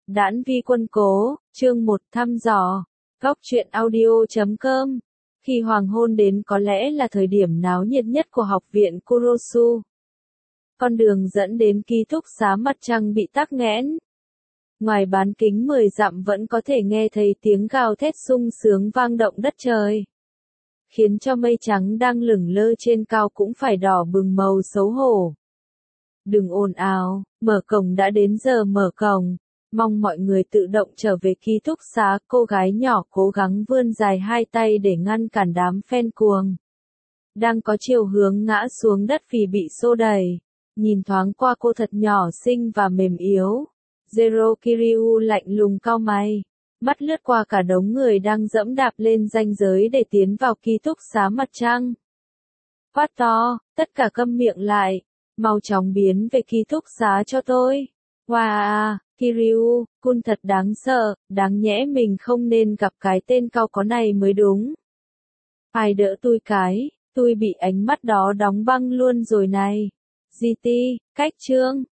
Đãn vi quân cố, chương 1 thăm dò. Góc truyện audio.com. Khi hoàng hôn đến có lẽ là thời điểm náo nhiệt nhất của học viện Kurosu. Con đường dẫn đến ký túc xá mặt trăng bị tắc nghẽn. Ngoài bán kính 10 dặm vẫn có thể nghe thấy tiếng gào thét sung sướng vang động đất trời. Khiến cho mây trắng đang lửng lơ trên cao cũng phải đỏ bừng màu xấu hổ. Đừng ồn ào, mở cổng đã đến giờ mở cổng. Mong mọi người tự động trở về ký túc xá, cô gái nhỏ cố gắng vươn dài hai tay để ngăn cản đám fan cuồng. Đang có chiều hướng ngã xuống đất vì bị xô đẩy. Nhìn thoáng qua cô thật nhỏ xinh và mềm yếu. Zero Kiryu lạnh lùng cau mày. Mắt lướt qua cả đống người đang dẫm đạp lên ranh giới để tiến vào ký túc xá mặt trăng. Quát to, tất cả câm miệng lại. Mau chóng biến về ký túc xá cho tôi. Wow, Kiryu, Kun thật đáng sợ, đáng nhẽ mình không nên gặp cái tên cao có này mới đúng. Ai đỡ tôi bị ánh mắt đó đóng băng luôn rồi này. GT, cách chương,